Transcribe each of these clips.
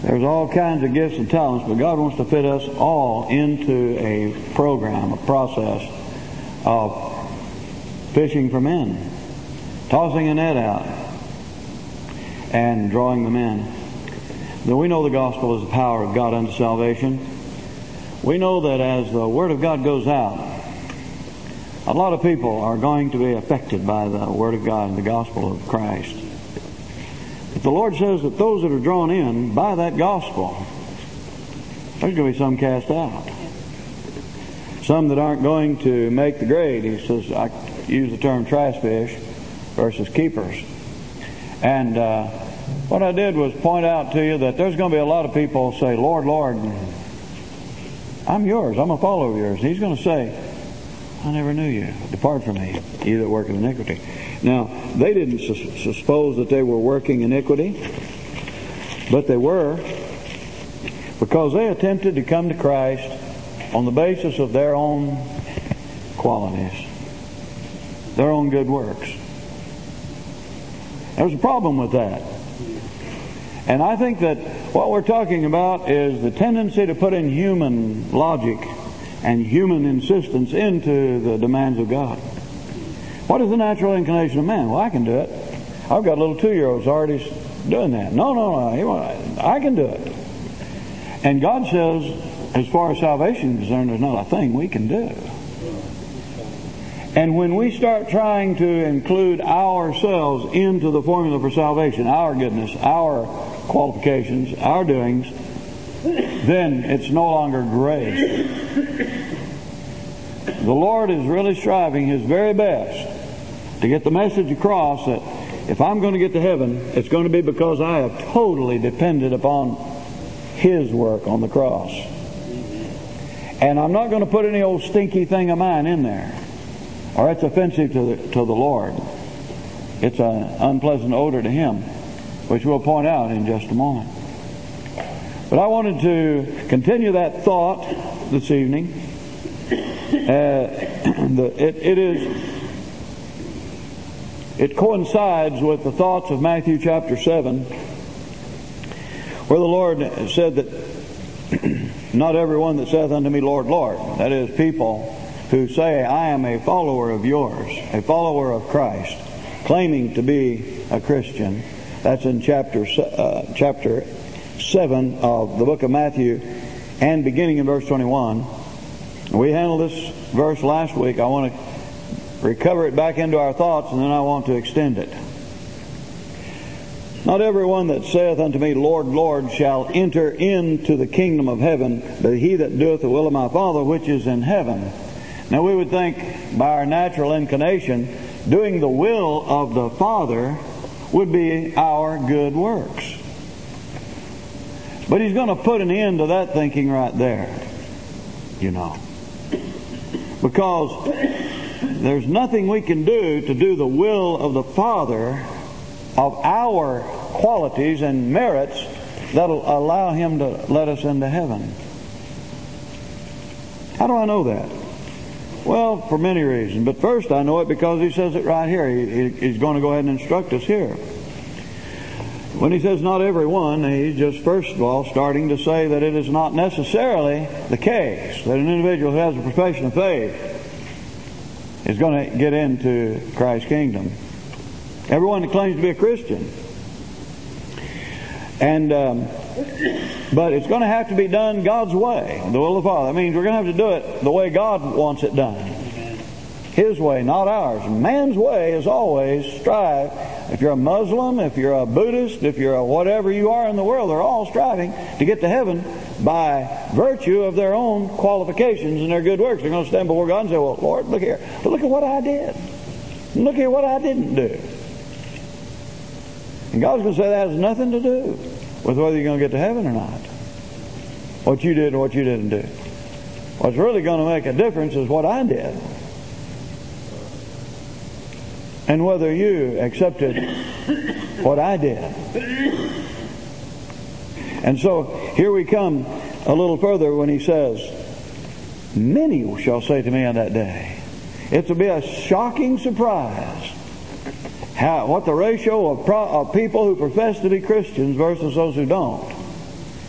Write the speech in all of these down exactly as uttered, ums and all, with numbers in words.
There's all kinds of gifts and talents, but God wants to fit us all into a program, a process of fishing for men, tossing a net out, and drawing them in. Now, we know the gospel is the power of God unto salvation. We know that as the Word of God goes out, a lot of people are going to be affected by the Word of God and the gospel of Christ. But the Lord says that those that are drawn in by that gospel, there's going to be some cast out. Some that aren't going to make the grade. He says, I use the term trash fish versus keepers. And uh, what I did was point out to you that there's going to be a lot of people say, Lord, Lord, I'm yours. I'm a follower of yours. And He's going to say, I never knew you. Depart from me, ye that work in iniquity. Now, they didn't su- suppose that they were working iniquity, but they were, because they attempted to come to Christ on the basis of their own qualities, their own good works. There's a problem with that. And I think that what we're talking about is the tendency to put in human logic and human insistence into the demands of God. What is the natural inclination of man? Well, I can do it. I've got little two-year-olds already doing that. No, no, no, I can do it. And God says, as far as salvation is concerned, there's not a thing we can do. And when we start trying to include ourselves into the formula for salvation, our goodness, our qualifications, our doings, then it's no longer grace. The Lord is really striving His very best to get the message across that if I'm going to get to heaven, it's going to be because I have totally depended upon His work on the cross. And I'm not going to put any old stinky thing of mine in there, or it's offensive to the, to the Lord. It's an unpleasant odor to Him, which we'll point out in just a moment. But I wanted to continue that thought this evening. Uh, the, it, it is it coincides with the thoughts of Matthew chapter seven, where the Lord said that not everyone that saith unto me, Lord, Lord, that is, people who say, I am a follower of yours, a follower of Christ, claiming to be a Christian. That's in chapter uh, chapter seven of the book of Matthew, and beginning in verse twenty-one. We handled this verse last week. I want to recover it back into our thoughts, and then I want to extend it. Not everyone that saith unto me, Lord, Lord, shall enter into the kingdom of heaven, but he that doeth the will of my Father which is in heaven. Now we would think by our natural inclination, doing the will of the Father would be our good works. But He's going to put an end to that thinking right there, you know. Because there's nothing we can do to do the will of the Father of our qualities and merits that'll allow Him to let us into heaven. How do I know that? Well, for many reasons. But first I know it because He says it right here. He, he's going to go ahead and instruct us here. When He says not everyone, He's just first of all starting to say that it is not necessarily the case that an individual who has a profession of faith is going to get into Christ's kingdom. Everyone that claims to be a Christian. And um, but it's going to have to be done God's way, the will of the Father. That means we're going to have to do it the way God wants it done. His way, not ours. Man's way is always strive. If you're a Muslim, if you're a Buddhist, if you're a whatever you are in the world, they're all striving to get to heaven by virtue of their own qualifications and their good works. They're going to stand before God and say, well, Lord, look here. But look at what I did. Look here what I didn't do. And God's going to say that has nothing to do with whether you're going to get to heaven or not. What you did and what you didn't do. What's really going to make a difference is what I did. And whether you accepted what I did. And so here we come a little further when He says, many shall say to me on that day. It will be a shocking surprise how, what the ratio of, pro, of people who profess to be Christians versus those who don't.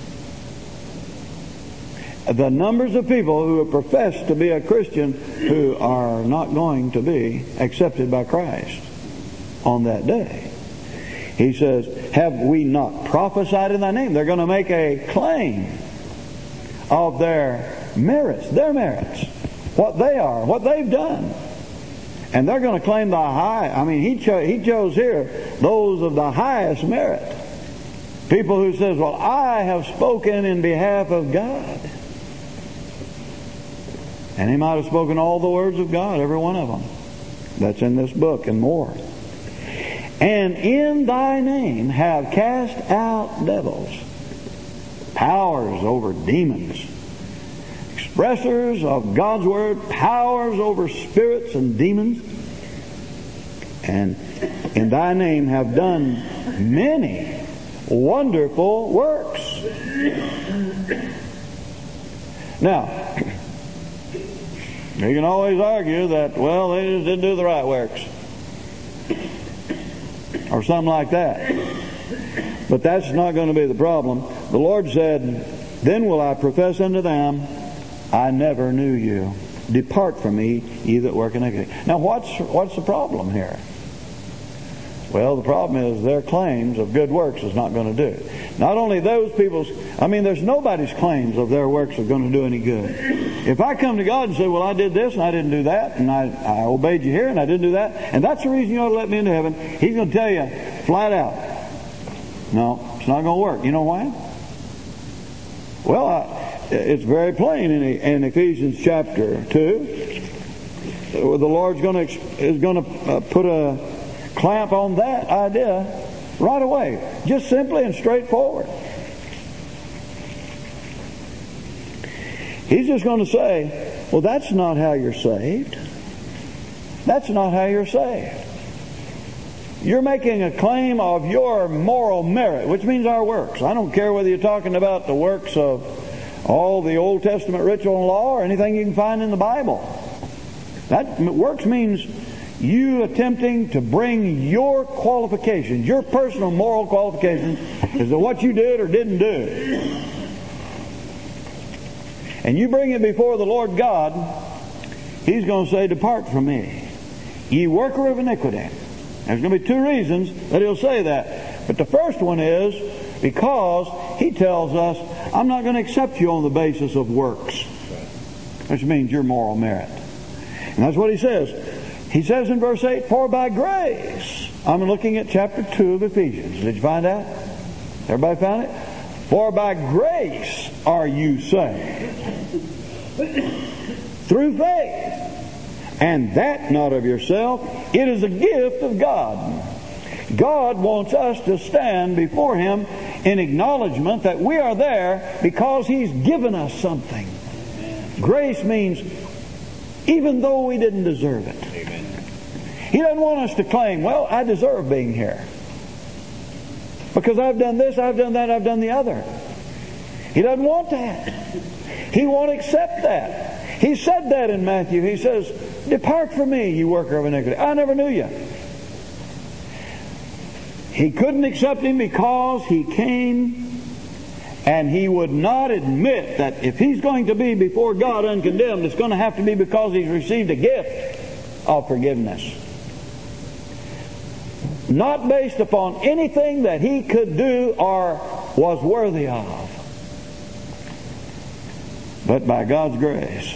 the numbers of people who have professed to be a Christian who are not going to be accepted by Christ on that day. He says, have we not prophesied in thy name? They're going to make a claim of their merits, their merits, what they are, what they've done. And they're going to claim the high. I mean, he, cho- he chose here those of the highest merit. People who says, well, I have spoken in behalf of God. And he might have spoken all the words of God, every one of them. That's in this book and more. And in thy name have cast out devils, powers over demons, expressors of God's word, powers over spirits and demons, and in thy name have done many wonderful works. Now, you can always argue that, well, they just didn't do the right works, or something like that. But that's not going to be the problem. The Lord said, then will I profess unto them, I never knew you. Depart from me, ye that work iniquity. Now, what's what's the problem here? Well, the problem is their claims of good works is not going to do it. Not only those people's, I mean, there's nobody's claims of their works are going to do any good. If I come to God and say, well, I did this and I didn't do that, and I, I obeyed you here and I didn't do that, and that's the reason you ought to let me into heaven, He's going to tell you flat out, no, it's not going to work. You know why? Well, I, it's very plain in, in Ephesians chapter two. The Lord's going to is going to uh, put a clamp on that idea right away, just simply and straightforward. He's just going to say, well, that's not how you're saved. That's not how you're saved. You're making a claim of your moral merit, which means our works. I don't care whether you're talking about the works of all the Old Testament ritual and law or anything you can find in the Bible. That works means you attempting to bring your qualifications, your personal moral qualifications, as to what you did or didn't do. And you bring it before the Lord God, He's going to say, depart from me, ye worker of iniquity. There's going to be two reasons that He'll say that. But the first one is because He tells us, I'm not going to accept you on the basis of works, which means your moral merit. And that's what He says. He says in verse eight, for by grace, I'm looking at chapter two of Ephesians. Did you find out? Everybody found it? For by grace are you saved, through faith, and that not of yourself. It is a gift of God. God wants us to stand before Him in acknowledgement that we are there because He's given us something. Grace means even though we didn't deserve it. He doesn't want us to claim, well, I deserve being here, because I've done this, I've done that, I've done the other. He doesn't want that. He won't accept that. He said that in Matthew. He says, depart from me, you worker of iniquity. I never knew you. He couldn't accept him because he came and he would not admit that if he's going to be before God uncondemned, it's going to have to be because he's received a gift of forgiveness. Not based upon anything that he could do or was worthy of, but by God's grace.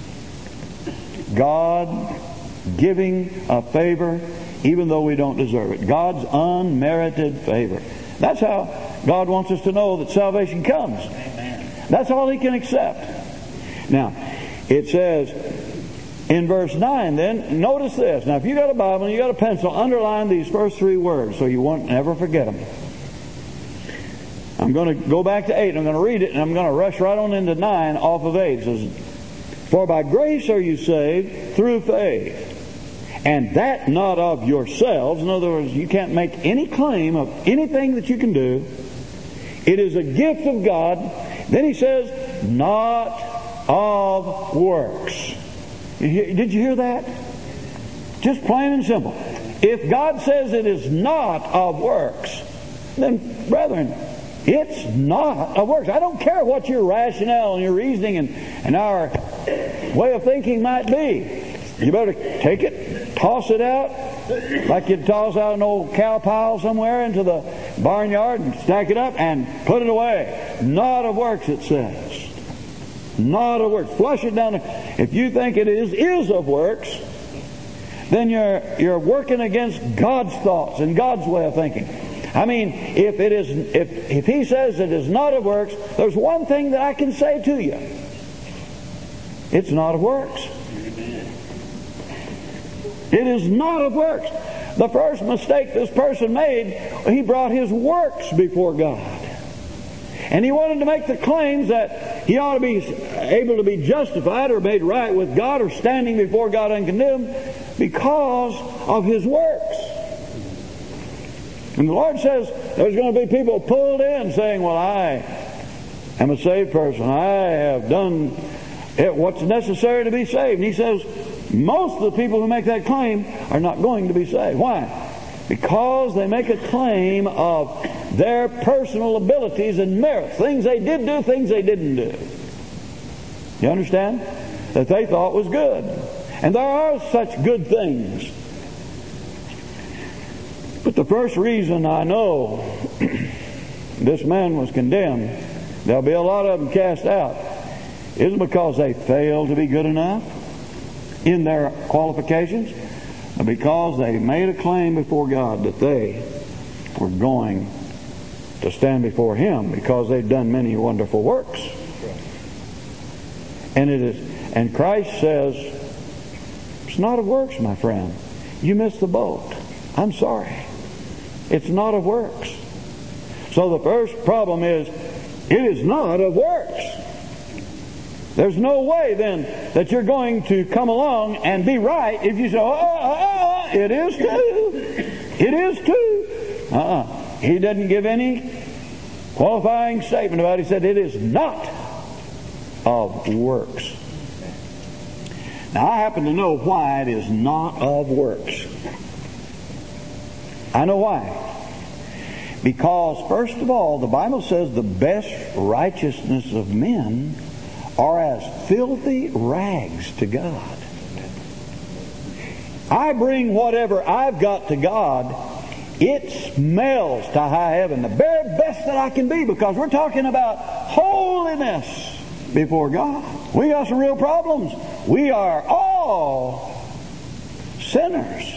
God giving a favor even though we don't deserve it. God's unmerited favor. That's how God wants us to know that salvation comes. That's all He can accept. Now, it says in verse nine then, notice this. Now, if you got a Bible and you got a pencil, underline these first three words so you won't never forget them. I'm going to go back to eight and I'm going to read it and I'm going to rush right on into nine off of eight. It says, for by grace are you saved through faith, and that not of yourselves. In other words, you can't make any claim of anything that you can do. It is a gift of God. Then he says, not of works. Did you hear that? Just plain and simple. If God says it is not of works, then, brethren, It's not of works. I don't care what your rationale and your reasoning and, and our way of thinking might be. You better take it, toss it out, like you'd toss out an old cow pile somewhere into the barnyard and stack it up and put it away. Not of works, it says. Not of works. Flush it down. If you think it is, is of works, then you're you're working against God's thoughts and God's way of thinking. I mean, if it is, if if He says it is not of works, there's one thing that I can say to you: it's not of works. It is not of works. The first mistake this person made, he brought his works before God. And he wanted to make the claims that he ought to be able to be justified or made right with God or standing before God uncondemned because of his works. And the Lord says there's going to be people pulled in saying, well, I am a saved person. I have done what's necessary to be saved. And he says most of the people who make that claim are not going to be saved. Why? Because they make a claim of their personal abilities and merits. Things they did do, things they didn't do. You understand? That they thought was good. And there are such good things. But the first reason I know this man was condemned, there'll be a lot of them cast out, isn't because they failed to be good enough in their qualifications, but because they made a claim before God that they were going to stand before Him because they'd done many wonderful works. And it is, and Christ says, it's not of works, my friend. You missed the boat. I'm sorry. It's not of works. So the first problem is, it is not of works. There's no way then that you're going to come along and be right if you say, oh, oh, oh it is too. It is too. Uh-uh. He doesn't give any qualifying statement about it. He said it is not of works. Now I happen to know why it is not of works. I know why. Because first of all, the Bible says the best righteousness of men are as filthy rags to God. I bring whatever I've got to God, it smells to high heaven, the very best that I can be, because we're talking about holiness before God. We got some real problems. We are all sinners.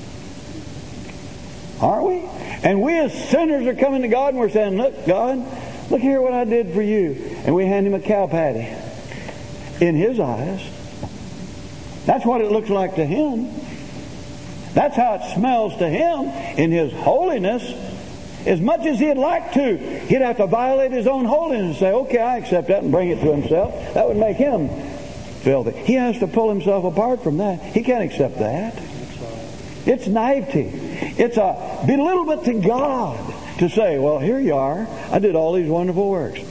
Aren't we? And we as sinners are coming to God and we're saying, look, God, look here what I did for you. And we hand Him a cow patty. In His eyes, that's what it looks like to Him. That's how it smells to Him in His holiness. As much as He'd like to, He'd have to violate His own holiness and say, okay, I accept that, and bring it to Himself. That would make Him filthy. He has to pull Himself apart from that. He can't accept that. It's naivety. It's a belittlement to God to say, well, here you are. I did all these wonderful works.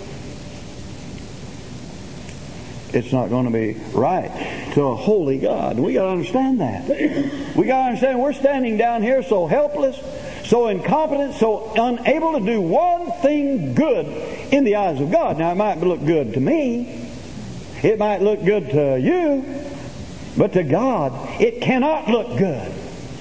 It's not going to be right to a holy God. And we got to understand that. We got to understand we're standing down here so helpless, so incompetent, so unable to do one thing good in the eyes of God. Now, it might look good to me. It might look good to you. But to God, it cannot look good.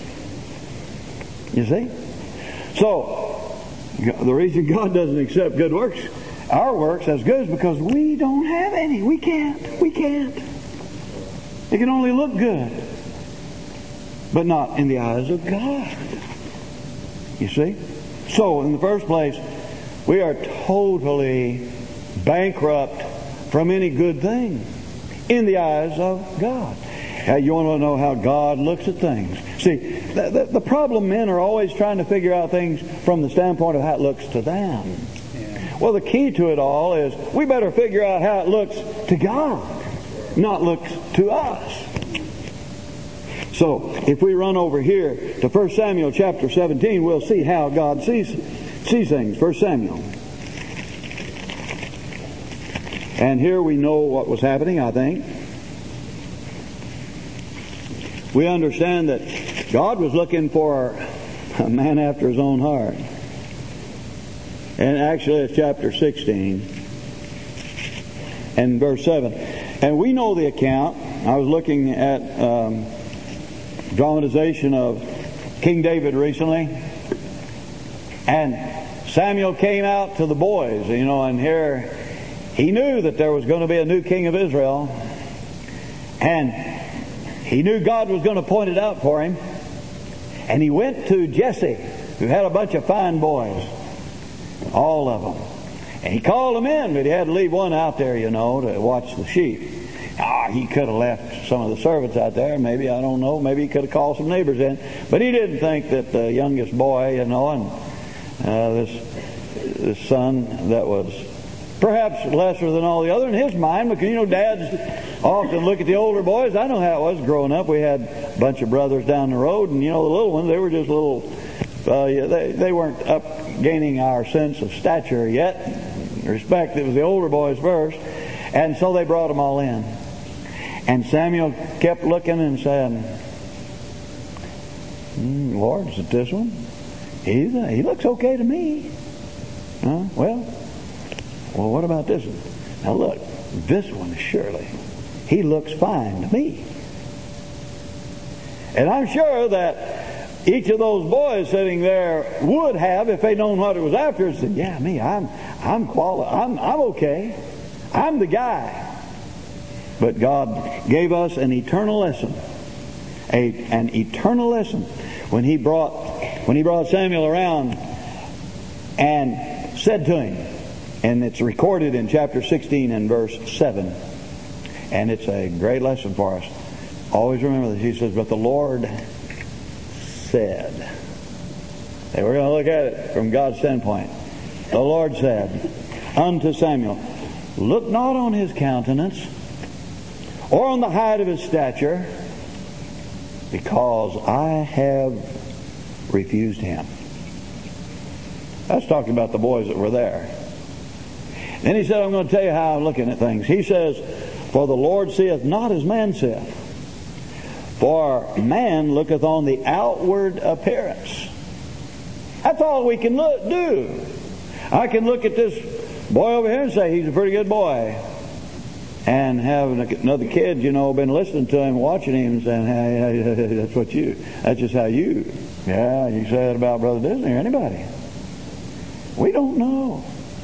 You see? So, the reason God doesn't accept good works, our works, as good, is because we don't have any. We can't. We can't. It can only look good, but not in the eyes of God. You see? So, in the first place, we are totally bankrupt from any good thing in the eyes of God. Now, you want to know how God looks at things. See, the, the, the problem men are always trying to figure out things from the standpoint of how it looks to them. Well, the key to it all is we better figure out how it looks to God, not looks to us. So, if we run over here to First Samuel chapter seventeen, we'll see how God sees, sees things. First Samuel. And here we know what was happening, I think. We understand that God was looking for a man after His own heart. And actually it's chapter sixteen and verse seven. And we know the account. I was looking at um, dramatization of King David recently. And Samuel came out to the boys, you know, and here he knew that there was going to be a new king of Israel. And he knew God was going to point it out for him. And he went to Jesse, who had a bunch of fine boys, all of them. And he called them in, but he had to leave one out there, you know, to watch the sheep. Ah, he could have left some of the servants out there. Maybe, I don't know, maybe he could have called some neighbors in. But he didn't think that the youngest boy, you know, and uh, this, this son that was perhaps lesser than all the other in his mind, because, you know, dads often look at the older boys. I know how it was growing up. We had a bunch of brothers down the road, and, you know, the little ones, they were just little, uh, yeah, they, they weren't up gaining our sense of stature yet. Respect, it was the older boys first. And so they brought them all in. And Samuel kept looking and saying, mm, Lord, is it this one? He's a, he looks okay to me. Huh? Well, well, what about this one? Now look, this one surely, he looks fine to me. And I'm sure that each of those boys sitting there would have, if they'd known what it was after, said, yeah, me, I'm I'm quali- I'm I'm okay. I'm the guy. But God gave us an eternal lesson. A an eternal lesson when He brought when He brought Samuel around and said to him, and it's recorded in chapter sixteen and verse seven. And it's a great lesson for us. Always remember that He says, but the Lord said. And we're going to look at it from God's standpoint. The Lord said unto Samuel, look not on his countenance or on the height of his stature, because I have refused him. That's talking about the boys that were there. Then he said, I'm going to tell you how I'm looking at things. He says, for the Lord seeth not as man seeth. For man looketh on the outward appearance. That's all we can look, do. I can look at this boy over here and say he's a pretty good boy, and have another kid, you know, been listening to him, watching him, and saying, hey, hey, hey, that's what you, that's just how you, yeah, you say that about Brother Disney or anybody. We don't know.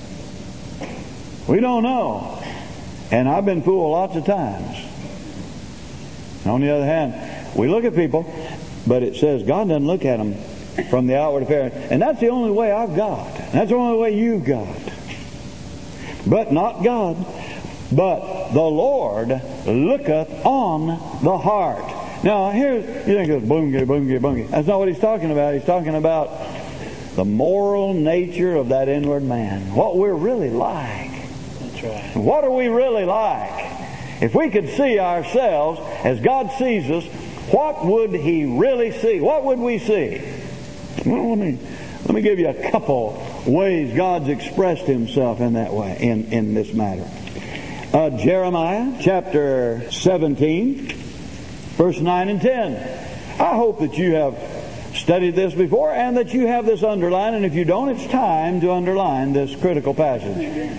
We don't know. And I've been fooled lots of times. And on the other hand, we look at people, but it says God doesn't look at them from the outward appearance. And that's the only way I've got. That's the only way you've got. But not God, but the Lord looketh on the heart. Now, here's, you think it's boongy, boongy, boongy. That's not what he's talking about. He's talking about the moral nature of that inward man. What we're really like. That's right. What are we really like? If we could see ourselves as God sees us, what would He really see? What would we see? Well, let me let me give you a couple ways God's expressed Himself in that way, in, in this matter. Uh, Jeremiah chapter seventeen, verse nine and ten. I hope that you have studied this before and that you have this underlined, and if you don't, it's time to underline this critical passage.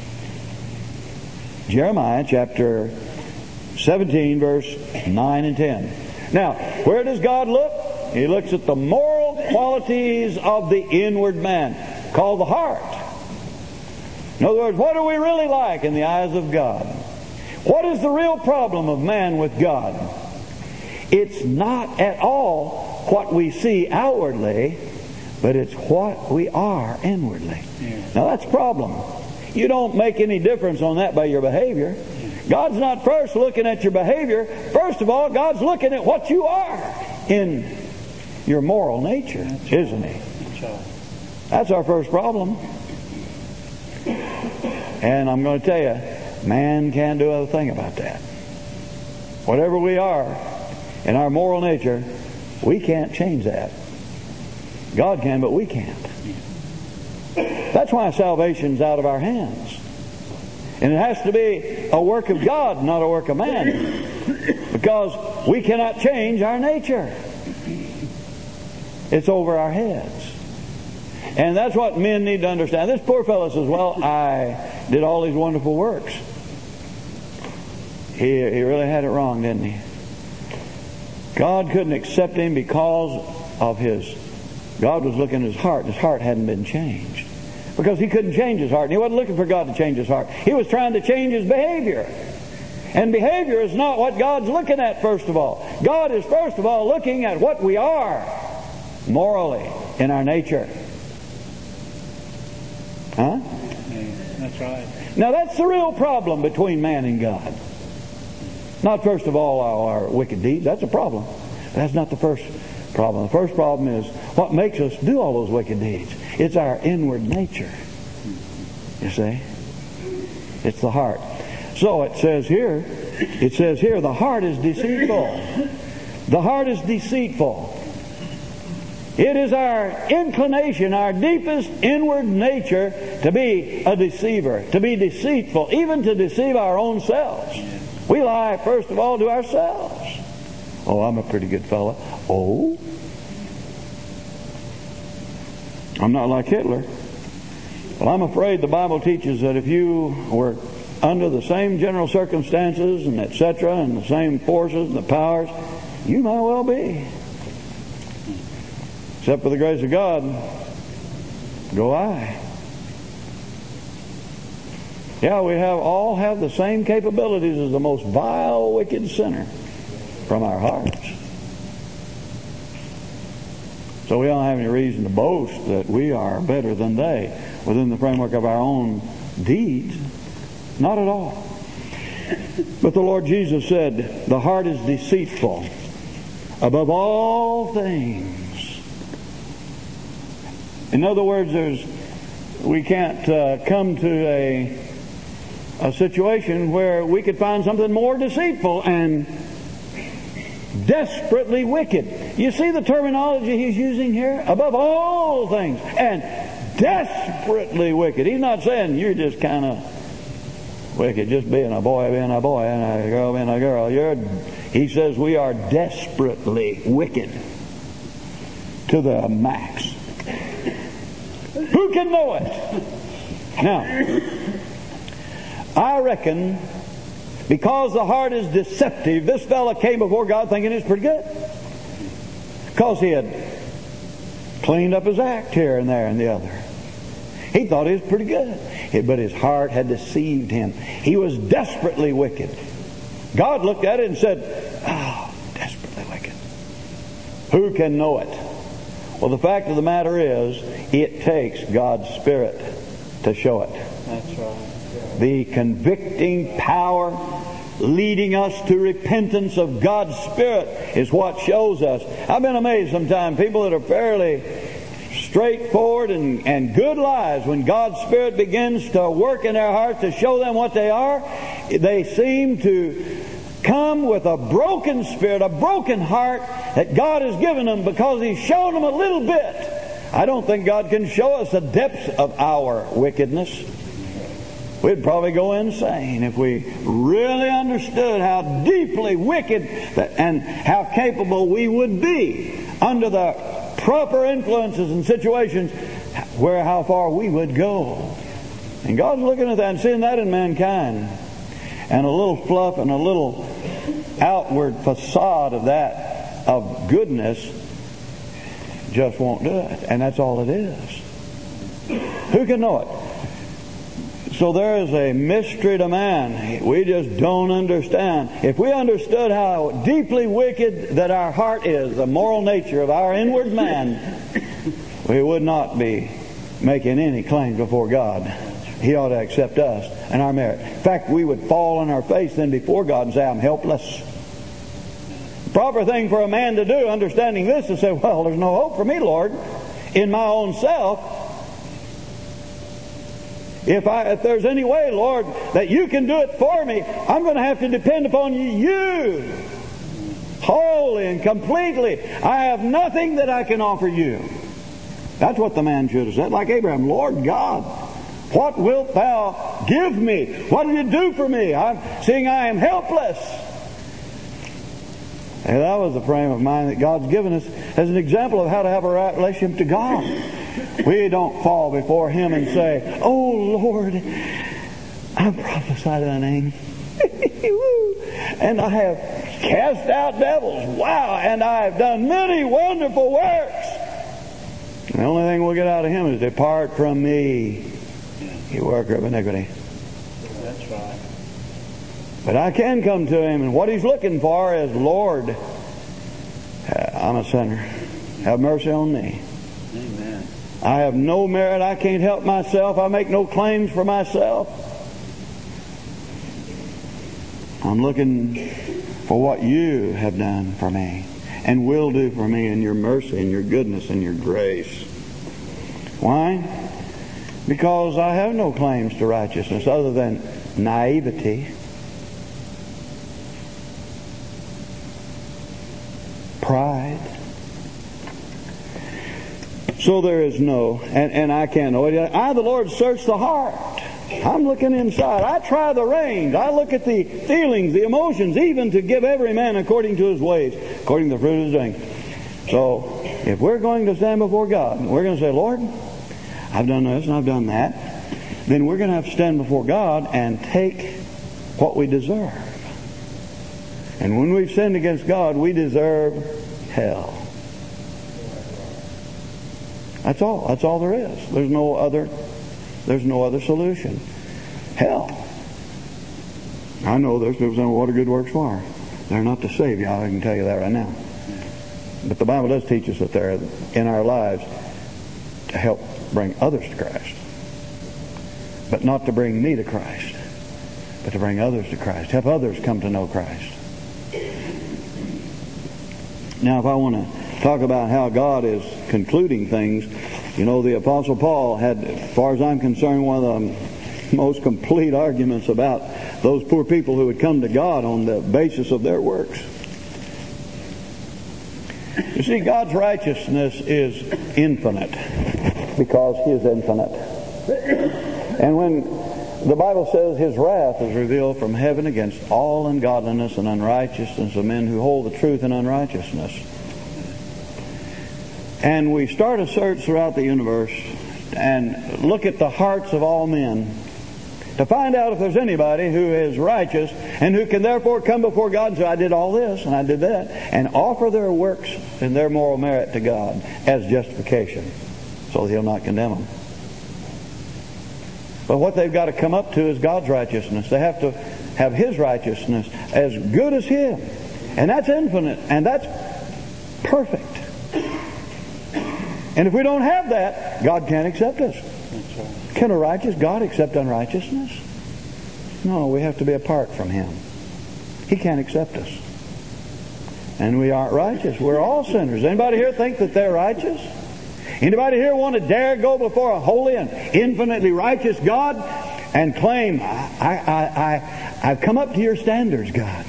Jeremiah chapter seventeen, verse nine and ten. Now, where does God look? He looks at the moral qualities of the inward man, called the heart. In other words, what are we really like in the eyes of God? What is the real problem of man with God? It's not at all what we see outwardly, but it's what we are inwardly. Yeah. Now that's a problem. You don't make any difference on that by your behavior. God's not first looking at your behavior. First of all, God's looking at what you are in your moral nature, That's isn't He? That's right. That's our first problem. And I'm going to tell you, man can't do a thing about that. Whatever we are in our moral nature, we can't change that. God can, but we can't. That's why salvation's out of our hands. And it has to be a work of God, not a work of man. Because we cannot change our nature. It's over our heads. And that's what men need to understand. This poor fellow says, well, I did all these wonderful works. He, he really had it wrong, didn't he? God couldn't accept him because of his... God was looking at his heart. His heart hadn't been changed. Because he couldn't change his heart. And he wasn't looking for God to change his heart. He was trying to change his behavior. And behavior is not what God's looking at, first of all. God is, first of all, looking at what we are morally in our nature. Huh? Yeah, that's right. Now, that's the real problem between man and God. Not, first of all, our, our wicked deeds. That's a problem. But that's not the first problem. The first problem is what makes us do all those wicked deeds. It's our inward nature. You see? It's the heart. So it says here, it says here, the heart is deceitful. The heart is deceitful. It is our inclination, our deepest inward nature to be a deceiver, to be deceitful, even to deceive our own selves. We lie, first of all, to ourselves. Oh, I'm a pretty good fellow. Oh? I'm not like Hitler. But I'm afraid the Bible teaches that if you were under the same general circumstances and et cetera and the same forces and the powers, you might well be. Except for the grace of God, go I. Yeah, we have all have the same capabilities as the most vile, wicked sinner from our hearts. So we don't have any reason to boast that we are better than they within the framework of our own deeds. Not at all. But the Lord Jesus said, the heart is deceitful above all things. In other words, there's we can't uh, come to a a situation where we could find something more deceitful and desperately wicked. You see the terminology he's using here? Above all things. And desperately wicked. He's not saying you're just kind of wicked, just being a boy being a boy and a girl being a girl. You're, he says we are desperately wicked to the max. Who can know it? Now, I reckon because the heart is deceptive, this fella came before God thinking it's pretty good. Because he had cleaned up his act here and there and the other. He thought he was pretty good. But his heart had deceived him. He was desperately wicked. God looked at it and said, oh, desperately wicked. Who can know it? Well, the fact of the matter is, it takes God's Spirit to show it. That's right. The convicting power leading us to repentance of God's Spirit is what shows us. I've been amazed sometimes, people that are fairly straightforward and, and good lives, when God's Spirit begins to work in their hearts to show them what they are, they seem to come with a broken spirit, a broken heart that God has given them because He's shown them a little bit. I don't think God can show us the depths of our wickedness. We'd probably go insane if we really understood how deeply wicked and how capable we would be under the proper influences and situations where how far we would go. And God's looking at that and seeing that in mankind. And a little fluff and a little outward facade of that, of goodness, just won't do it. And that's all it is. Who can know it? So there is a mystery to man. We just don't understand. If we understood how deeply wicked that our heart is, the moral nature of our inward man, we would not be making any claims before God. He ought to accept us and our merit. In fact, we would fall on our face then before God and say, I'm helpless. The proper thing for a man to do, understanding this, is say, well, there's no hope for me, Lord, in my own self. If I, if there's any way, Lord, that you can do it for me, I'm going to have to depend upon you wholly and completely. I have nothing that I can offer you. That's what the man should have said, like Abraham. Lord God, what wilt thou give me? What will you do for me? I'm seeing I am helpless. And that was the frame of mind that God's given us as an example of how to have a right relationship to God. We don't fall before Him and say, "Oh Lord, I prophesy Thy name. And I have cast out devils. Wow, and I have done many wonderful works." The only thing we'll get out of Him is, "Depart from me, you worker of iniquity." That's right. But I can come to Him, and what He's looking for is, "Lord, I'm a sinner. Have mercy on me. Amen. I have no merit. I can't help myself. I make no claims for myself. I'm looking for what You have done for me and will do for me in Your mercy and Your goodness and Your grace." Why? Because I have no claims to righteousness other than naivety, pride. So there is no, and, and I can't know it. I, the Lord, search the heart. I'm looking inside. I try the reins. I look at the feelings, the emotions, even to give every man according to his ways, according to the fruit of his doing. So, if we're going to stand before God, we're going to say, "Lord, I've done this and I've done that," then we're going to have to stand before God and take what we deserve. And when we've sinned against God, we deserve hell. That's all. That's all there is. There's no other. There's no other solution. Hell. I know there's people saying, "Well, what are good works for?" They're not to save you. I can tell you that right now. But the Bible does teach us that they're in our lives to help bring others to Christ. But not to bring me to Christ, but to bring others to Christ. Help others come to know Christ. Now, if I want to talk about how God is concluding things, you know, the Apostle Paul had, as far as I'm concerned, one of the most complete arguments about those poor people who would come to God on the basis of their works. You see, God's righteousness is infinite because He is infinite. And when the Bible says His wrath is revealed from heaven against all ungodliness and unrighteousness of men who hold the truth in unrighteousness. And we start a search throughout the universe and look at the hearts of all men to find out if there's anybody who is righteous and who can therefore come before God and say, "I did all this and I did that," and offer their works and their moral merit to God as justification so that He'll not condemn them. But what they've got to come up to is God's righteousness. They have to have His righteousness as good as His. And that's infinite. And that's perfect. And if we don't have that, God can't accept us. That's right. Can a righteous God accept unrighteousness? No, we have to be apart from Him. He can't accept us. And we aren't righteous. We're all sinners. Anybody here think that they're righteous? Anybody here want to dare go before a holy and infinitely righteous God and claim, I, I, I, I've come up to Your standards, God?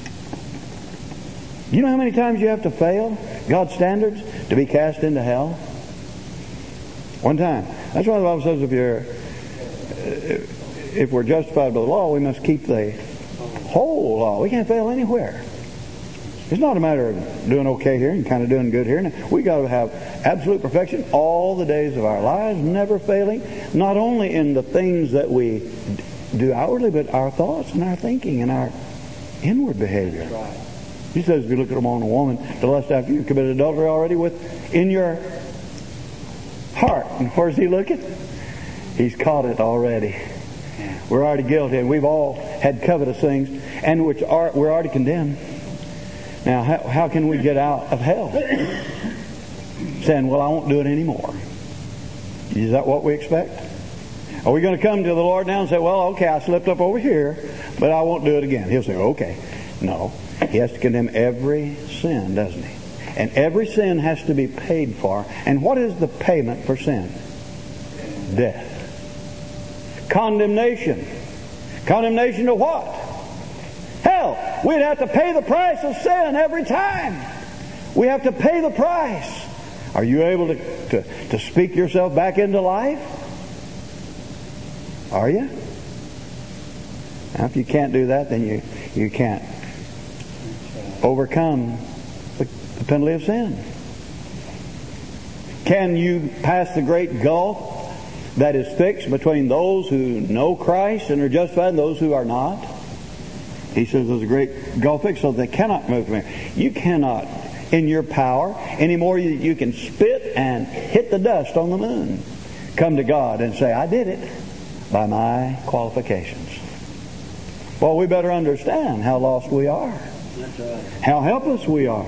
You know how many times you have to fail God's standards to be cast into hell? One time. That's why the Bible says if you're, if we're justified by the law, we must keep the whole law. We can't fail anywhere. It's not a matter of doing okay here and kind of doing good here. We got to have absolute perfection all the days of our lives, never failing, not only in the things that we do outwardly, but our thoughts and our thinking and our inward behavior. Right. He says if you look at a man or a woman to lust after you, committed adultery already with in your heart. And where's he looking? He's caught it already. We're already guilty, and we've all had covetous things, and which are we're already condemned. Now, how, how can we get out of hell? Saying, "Well, I won't do it anymore." Is that what we expect? Are we going to come to the Lord now and say, "Well, okay, I slipped up over here, but I won't do it again"? He'll say, "Okay." No. He has to condemn every sin, doesn't he? And every sin has to be paid for. And what is the payment for sin? Death. Condemnation. Condemnation to what? Hell. We'd have to pay the price of sin every time. We have to pay the price. Are you able to, to, to speak yourself back into life? Are you? Now, if you can't do that, then you, you can't overcome the, the penalty of sin. Can you pass the great gulf that is fixed between those who know Christ and are justified and those who are not? He says there's a great gulf fixed, so they cannot move from here. You cannot, in your power, anymore you, you can spit and hit the dust on the moon. Come to God and say, I did it by my qualifications. Well, we better understand how lost we are. That's right. How helpless we are.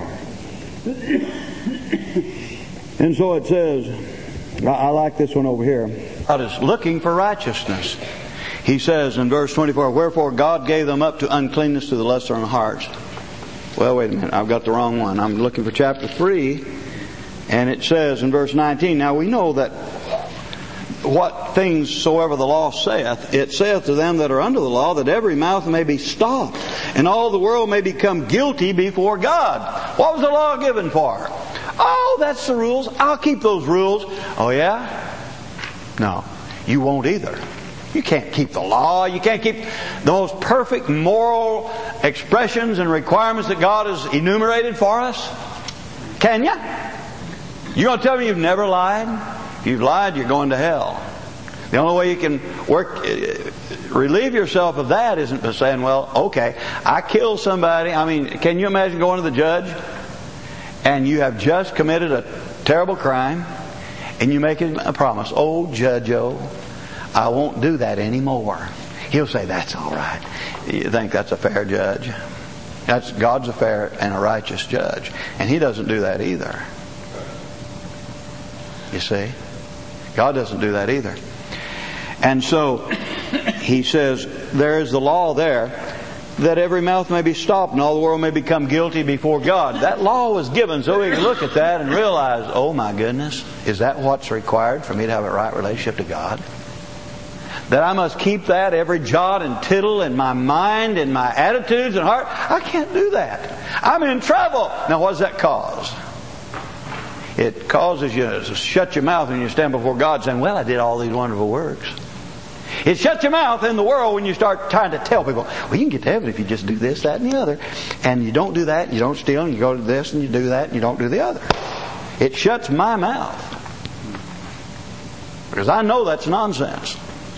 And so it says, I, I like this one over here. God is looking for righteousness. He says in verse twenty-four, wherefore God gave them up to uncleanness to the lust of their own hearts. Well, wait a minute. I've got the wrong one. I'm looking for chapter three. And it says in verse nineteen, now we know that what things soever the law saith, it saith to them that are under the law, that every mouth may be stopped, and all the world may become guilty before God. What was the law given for? Oh, that's the rules. I'll keep those rules. Oh, yeah? No, you won't either. You can't keep the law. You can't keep the most perfect moral expressions and requirements that God has enumerated for us. Can you? You going to tell me you've never lied? If you've lied, you're going to hell. The only way you can work, relieve yourself of that isn't by saying, well, okay, I killed somebody. I mean, can you imagine going to the judge and you have just committed a terrible crime and you make him a promise, oh, Judge-o, I won't do that anymore. He'll say, that's all right. You think that's a fair judge? That's God's a fair and a righteous judge. And He doesn't do that either. You see? God doesn't do that either. And so He says, there is the law there, that every mouth may be stopped and all the world may become guilty before God. That law was given so we can look at that and realize, oh my goodness, is that what's required for me to have a right relationship to God? That I must keep that every jot and tittle in my mind and my attitudes and heart? I can't do that. I'm in trouble. Now what does that cause? It causes you to shut your mouth when you stand before God saying, well, I did all these wonderful works. It shuts your mouth in the world when you start trying to tell people, well, you can get to heaven if you just do this, that, and the other. And you don't do that, and you don't steal, and you go to this, and you do that, and you don't do the other. It shuts my mouth. Because I know that's nonsense.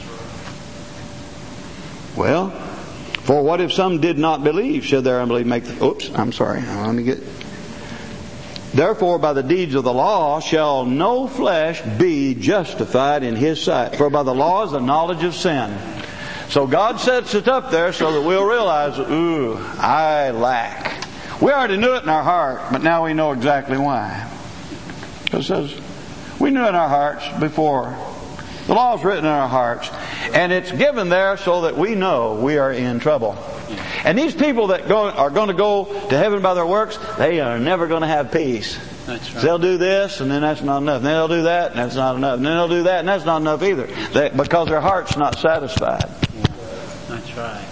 Well, for what if some did not believe? Should their unbelief make the... Oops, I'm sorry. Let me get... Therefore, by the deeds of the law shall no flesh be justified in His sight. For by the law is the knowledge of sin. So God sets it up there so that we'll realize, ooh, I lack. We already knew it in our heart, but now we know exactly why. It says, we knew in our hearts before. The law is written in our hearts. And it's given there so that we know we are in trouble. And these people that go, are going to go to heaven by their works, they are never going to have peace. That's right. They'll do this, and then that's not enough. And then they'll do that, and that's not enough. And then they'll do that, and that's not enough either. They, because their heart's not satisfied. Yeah. That's right.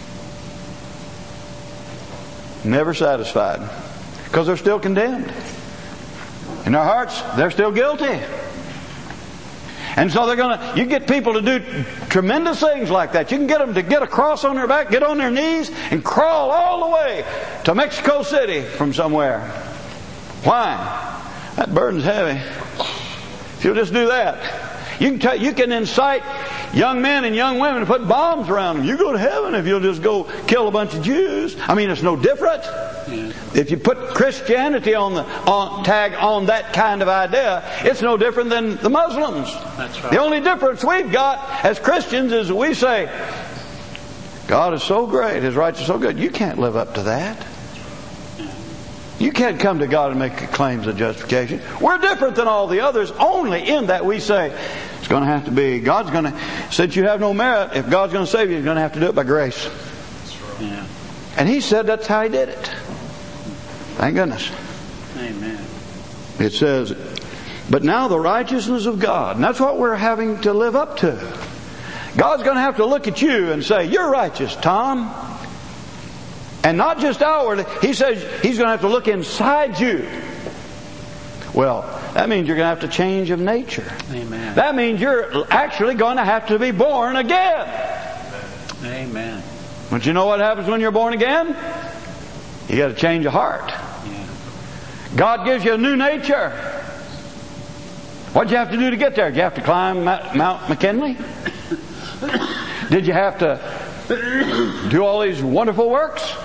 Never satisfied. Because they're still condemned. In their hearts, they're still guilty. And so they're going to, you get people to do tremendous things like that. You can get them to get a cross on their back, get on their knees, and crawl all the way to Mexico City from somewhere. Why? That burden's heavy. If you'll just do that, you can t- you can incite young men and young women to put bombs around them. You go to heaven if you'll just go kill a bunch of Jews. I mean, it's no different. Yeah. If you put Christianity on the on, tag on that kind of idea, it's no different than the Muslims. That's right. The only difference we've got as Christians is we say, God is so great, His righteousness is so good. You can't live up to that. You can't come to God and make claims of justification. We're different than all the others only in that we say, it's going to have to be, God's going to, since you have no merit, if God's going to save you, He's going to have to do it by grace. Yeah. And He said that's how He did it. Thank goodness. Amen. It says, but now the righteousness of God. And that's what we're having to live up to. God's going to have to look at you and say, you're righteous, Tom. And not just outwardly. He says He's going to have to look inside you. Well, that means you're going to have to change of nature. Amen. That means you're actually going to have to be born again. Amen. But you know what happens when you're born again? You got to change your heart. Yeah. God gives you a new nature. What did you have to do to get there? Did you have to climb Mount McKinley? Did you have to do all these wonderful works?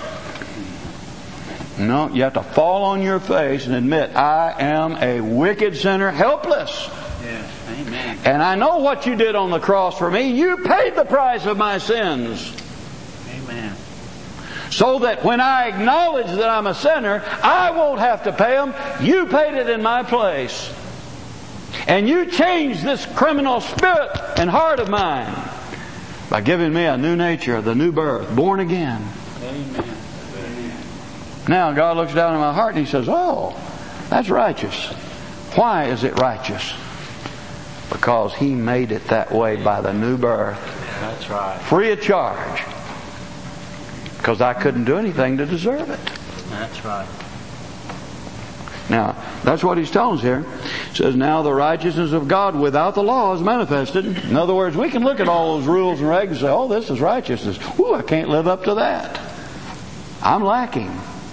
No, you have to fall on your face and admit, I am a wicked sinner, helpless. Yes, amen. And I know what you did on the cross for me. You paid the price of my sins. Amen. So that when I acknowledge that I'm a sinner, I won't have to pay them. You paid it in my place. And you changed this criminal spirit and heart of mine by giving me a new nature, the new birth, born again. Amen. Now God looks down in my heart and He says, oh, that's righteous. Why is it righteous? Because He made it that way by the new birth. That's right. Free of charge. Because I couldn't do anything to deserve it. That's right. Now, that's what He's telling us here. He says, now the righteousness of God without the law is manifested. In other words, we can look at all those rules and regs and say, oh, this is righteousness. Ooh, I can't live up to that. I'm lacking.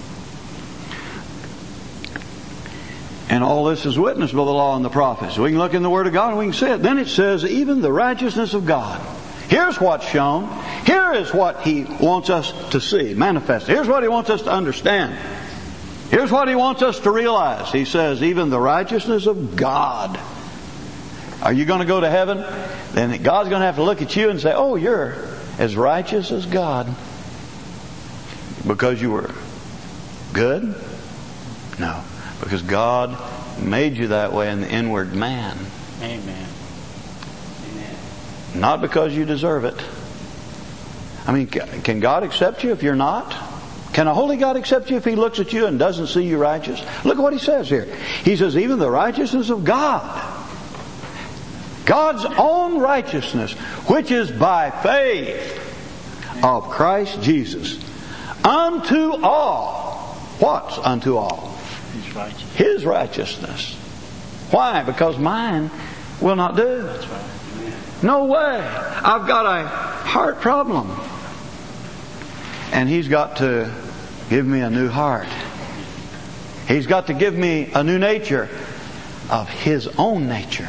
And all this is witnessed by the law and the prophets. We can look in the Word of God and we can see it. Then it says, even the righteousness of God. Here's what's shown. Here is what He wants us to see, manifest. Here's what He wants us to understand. Here's what He wants us to realize. He says, even the righteousness of God. Are you going to go to heaven? Then God's going to have to look at you and say, oh, you're as righteous as God. Because you were good? No. Because God made you that way in the inward man. Amen. Amen. Not because you deserve it. I mean, can God accept you if you're not? Can a holy God accept you if He looks at you and doesn't see you righteous? Look at what He says here. He says, even the righteousness of God. God's own righteousness, which is by faith of Christ Jesus. Unto all. What's unto all? His righteousness. His righteousness. Why? Because mine will not do. That's right. No way. I've got a heart problem. And He's got to give me a new heart. He's got to give me a new nature of His own nature.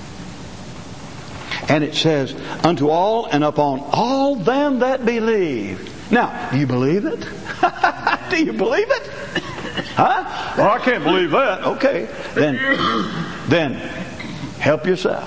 And it says, unto all and upon all them that believe. Now, do you believe it? Do you believe it? Huh? Well, I can't believe that. Okay. Then, then help yourself.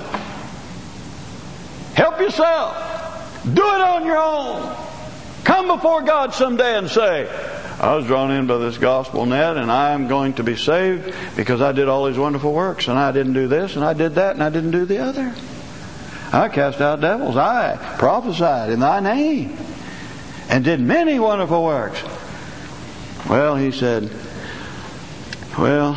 Help yourself. Do it on your own. Come before God someday and say, I was drawn in by this gospel net and I'm going to be saved because I did all these wonderful works and I didn't do this and I did that and I didn't do the other. I cast out devils. I prophesied in Thy name and did many wonderful works. Well, he said, well,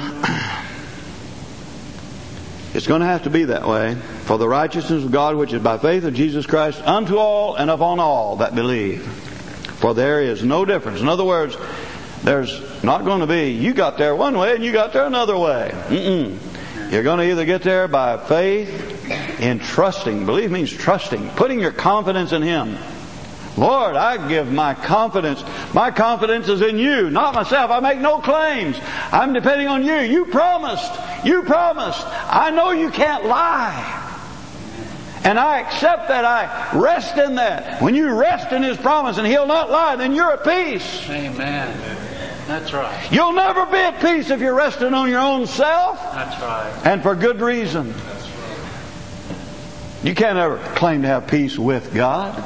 it's going to have to be that way. For the righteousness of God, which is by faith of Jesus Christ, unto all and upon all that believe. For there is no difference. In other words, there's not going to be, you got there one way and you got there another way. Mm-mm. You're going to either get there by faith in trusting. Believe means trusting. Putting your confidence in Him. Lord, I give my confidence. My confidence is in You, not myself. I make no claims. I'm depending on You. You promised. You promised. I know You can't lie. And I accept that. I rest in that. When you rest in His promise and He'll not lie, then you're at peace. Amen. That's right. You'll never be at peace if you're resting on your own self. That's right. And for good reason. You can't ever claim to have peace with God.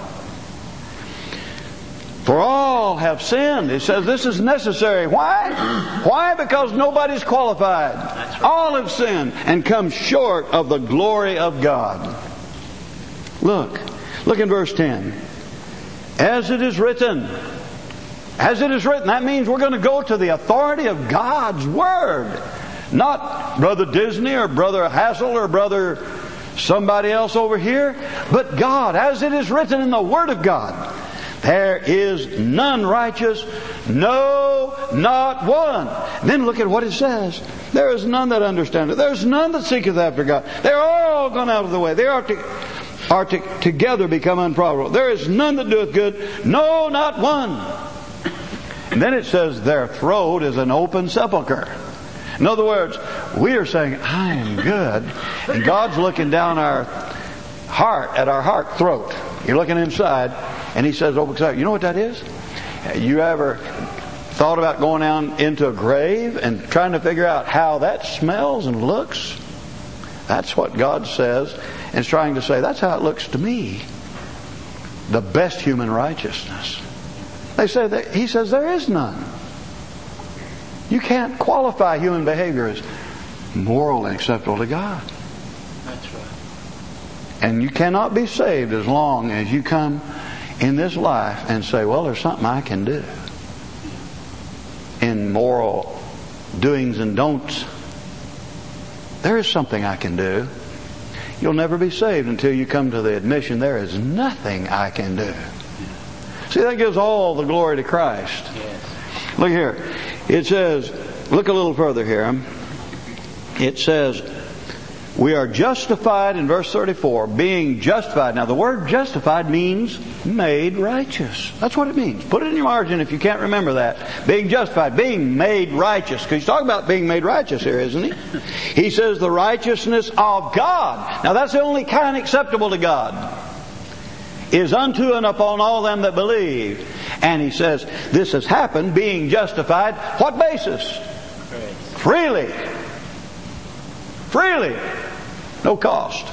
For all have sinned. It says this is necessary. Why? Why? Because nobody's qualified. Right. All have sinned and come short of the glory of God. Look. Look in verse ten. As it is written. As it is written. That means we're going to go to the authority of God's Word. Not Brother Disney or Brother Hassel or Brother somebody else over here. But God. As it is written in the Word of God. There is none righteous, no, not one. And then look at what it says. There is none that understandeth. There is none that seeketh after God. They're all gone out of the way. They are, to, are to, together become unprofitable. There is none that doeth good, no, not one. And then it says their throat is an open sepulchre. In other words, we are saying, I am good. And God's looking down our heart, at our heart throat. You're looking inside, and He says, oh, you know what that is? You ever thought about going down into a grave and trying to figure out how that smells and looks? That's what God says, and is trying to say, that's how it looks to me. The best human righteousness. They say that He says there is none. You can't qualify human behavior as moral and acceptable to God. That's right. And you cannot be saved as long as you come in this life and say, well, there's something I can do in moral doings and don'ts. There is something I can do. You'll never be saved until you come to the admission there is nothing I can do. See, that gives all the glory to Christ. Yes. Look here. It says, look a little further here. It says, we are justified in verse thirty-four, being justified. Now the word justified means made righteous. That's what it means. Put it in your margin if you can't remember that. Being justified, being made righteous. Because he's talking about being made righteous here, isn't he? He says the righteousness of God. Now that's the only kind acceptable to God. Is unto and upon all them that believe. And he says this has happened, being justified. What basis? Freely. Freely. No cost.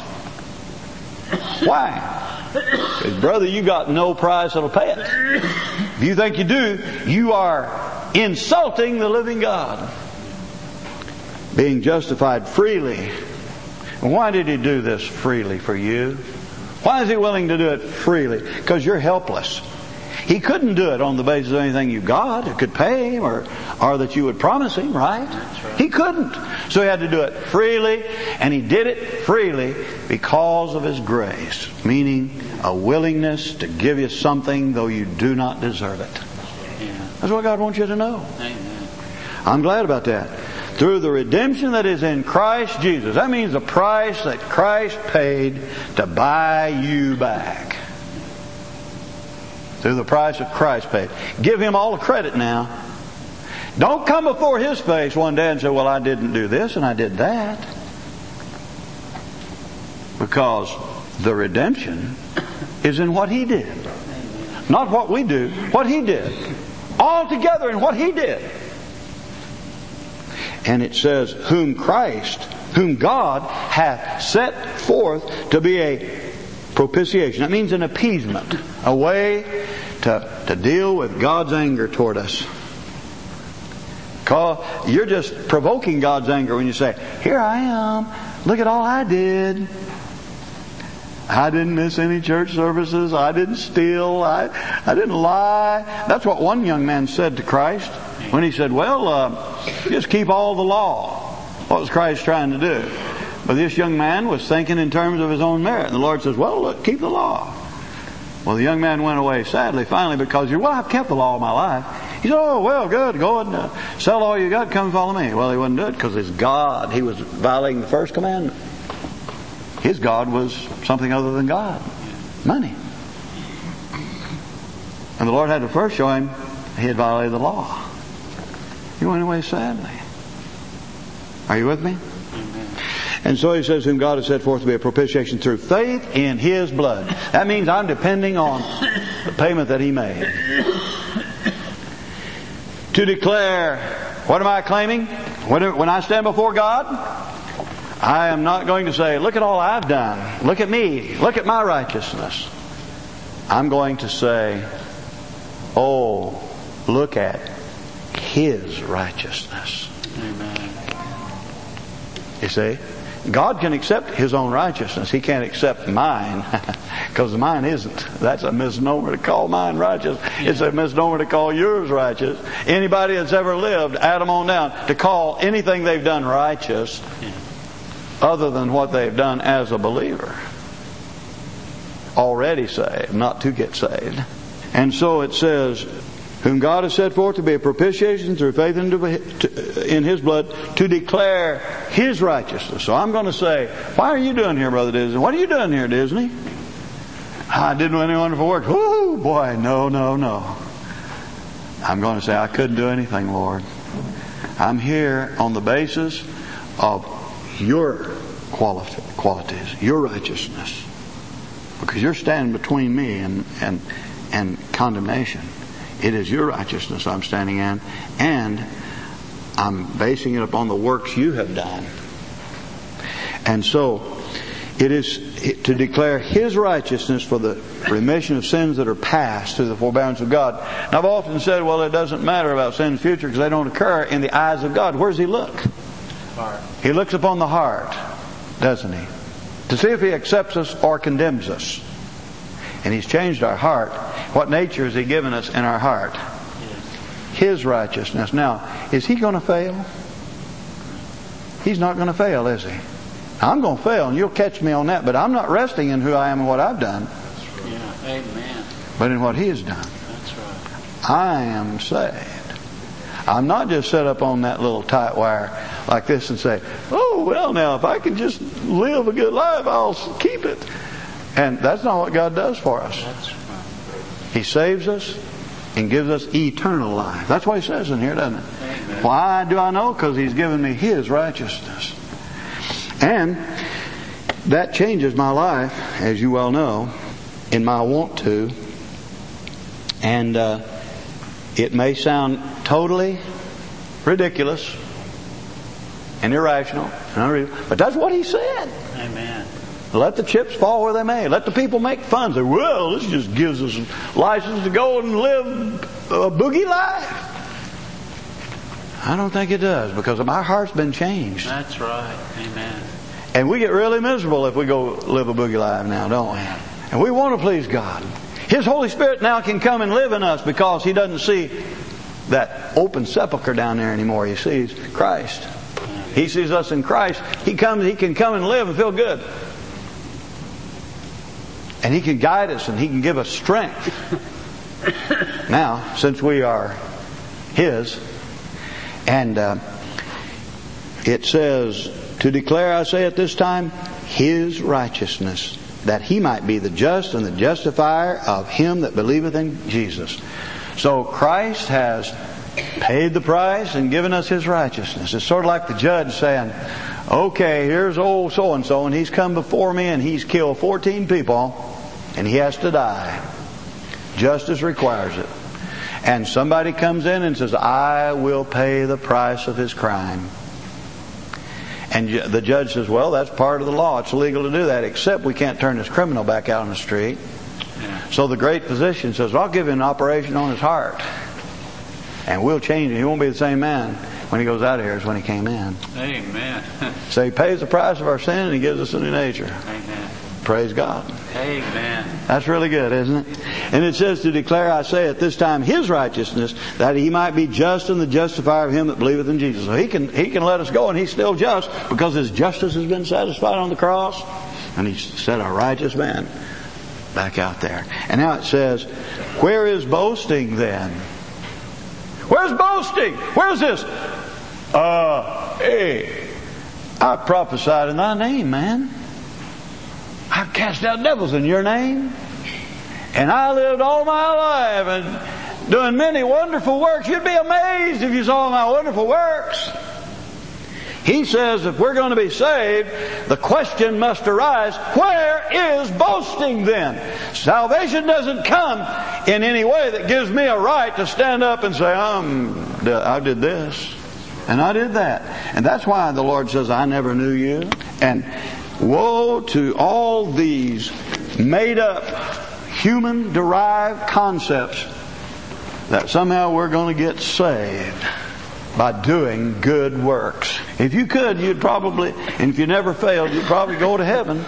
Why? Because, brother, you got no price that'll pay it. If you think you do, you are insulting the living God. Being justified freely. And why did He do this freely for you? Why is He willing to do it freely? Because you're helpless. He couldn't do it on the basis of anything you got, or could pay Him, or, or that you would promise Him, right? right? He couldn't. So He had to do it freely, and He did it freely because of His grace. Meaning a willingness to give you something though you do not deserve it. Yeah. That's what God wants you to know. Amen. I'm glad about that. Through the redemption that is in Christ Jesus. That means the price that Christ paid to buy you back. Through the price that Christ paid. Give Him all the credit now. Don't come before His face one day and say, well, I didn't do this and I did that. Because the redemption is in what He did. Not what we do, what He did. All together in what He did. And it says, whom Christ, whom God hath set forth to be a propitiation. That means an appeasement. A way to, to deal with God's anger toward us. Because you're just provoking God's anger when you say, here I am. Look at all I did. I didn't miss any church services. I didn't steal. I, I didn't lie. That's what one young man said to Christ when he said, well, uh, just keep all the law. What was Christ trying to do? But this young man was thinking in terms of his own merit. And the Lord says, well, look, keep the law. Well, the young man went away sadly, finally, because he said, well, I've kept the law all my life. He said, oh, well, good. Go and uh, sell all you got. Come and follow me. Well, he wouldn't do it because his God, he was violating the first commandment. His God was something other than God. Money. And the Lord had to first show him he had violated the law. He went away sadly. Are you with me? And so he says, whom God has set forth to be a propitiation through faith in His blood. That means I'm depending on the payment that He made. To declare, what am I claiming? When I stand before God, I am not going to say, look at all I've done. Look at me. Look at my righteousness. I'm going to say, oh, look at His righteousness. Amen. You see? God can accept His own righteousness. He can't accept mine. Because mine isn't. That's a misnomer to call mine righteous. It's a misnomer to call yours righteous. Anybody that's ever lived, Adam on down, to call anything they've done righteous other than what they've done as a believer. Already saved, not to get saved. And so it says, whom God has set forth to be a propitiation through faith in His blood, to declare His righteousness. So I'm going to say, why are you doing here, Brother Disney? What are you doing here, Disney? I didn't do any wonderful work. Woo, boy, no, no, no. I'm going to say, I couldn't do anything, Lord. I'm here on the basis of your quality, qualities, your righteousness. Because you're standing between me and, and, and condemnation. It is your righteousness I'm standing in, and I'm basing it upon the works you have done. And so, it is to declare His righteousness for the remission of sins that are past through the forbearance of God. And I've often said, well, it doesn't matter about sins future because they don't occur in the eyes of God. Where does He look? Heart. He looks upon the heart, doesn't He? To see if He accepts us or condemns us. And He's changed our heart. What nature has He given us in our heart? Yes. His righteousness. Now, is He going to fail? He's not going to fail, is He? I'm going to fail, and you'll catch me on that, but I'm not resting in who I am and what I've done. Yeah, amen. But in what He has done. That's right. I am saved. I'm not just set up on that little tight wire like this and say, oh, well, now, if I can just live a good life, I'll keep it. And that's not what God does for us. That's right. He saves us and gives us eternal life. That's what He says in here, doesn't it? Amen. Why do I know? Because He's given me His righteousness. And that changes my life, as you well know, in my want to. And uh, it may sound totally ridiculous and irrational and unreasonable, but that's what He said. Amen. Let the chips fall where they may. Let the people make fun. Say, well, this just gives us license to go and live a boogie life. I don't think it does, because my heart's been changed. That's right. Amen. And we get really miserable if we go live a boogie life now, don't we? And we want to please God. His Holy Spirit now can come and live in us because He doesn't see that open sepulcher down there anymore. He sees Christ. He sees us in Christ. He comes. He can come and live and feel good. And He can guide us and He can give us strength. Now, since we are His, and uh, it says, to declare, I say at this time, His righteousness, that He might be the just and the justifier of him that believeth in Jesus. So Christ has paid the price and given us His righteousness. It's sort of like the judge saying, okay, here's old so-and-so, and he's come before me and he's killed fourteen people, and he has to die. Justice requires it. And somebody comes in and says, I will pay the price of his crime. And the judge says, well, that's part of the law. It's illegal to do that, except we can't turn this criminal back out on the street. Yeah. So the great physician says, well, I'll give him an operation on his heart. And we'll change him. He won't be the same man when he goes out of here as when he came in. Amen. So He pays the price of our sin and He gives us a new nature. Amen. Praise God. Amen. That's really good, isn't it? And it says to declare, I say at this time, His righteousness, that He might be just and the justifier of him that believeth in Jesus. So He can He can let us go, and He's still just because His justice has been satisfied on the cross, and He set a righteous man back out there. And now it says, where is boasting then? Where's boasting? Where's this? Uh, hey, I prophesied in Thy name, man. I cast out devils in Your name. And I lived all my life and doing many wonderful works. You'd be amazed if you saw my wonderful works. He says if we're going to be saved, the question must arise, where is boasting then? Salvation doesn't come in any way that gives me a right to stand up and say, I'm, I did this and I did that. And that's why the Lord says, I never knew you. And woe to all these made up human derived concepts that somehow we're going to get saved by doing good works. If you could, you'd probably, and if you never failed, you'd probably go to heaven.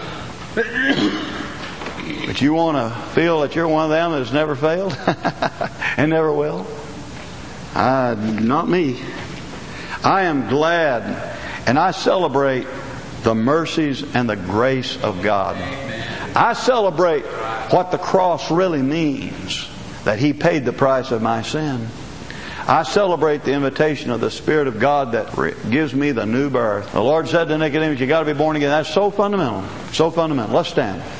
But you want to feel that you're one of them that's never failed and never will? Uh, not me. I am glad and I celebrate the mercies and the grace of God. I celebrate what the cross really means, that He paid the price of my sin. I celebrate the invitation of the Spirit of God that gives me the new birth. The Lord said to Nicodemus, you got to be born again. That's so fundamental. So fundamental. Let's stand.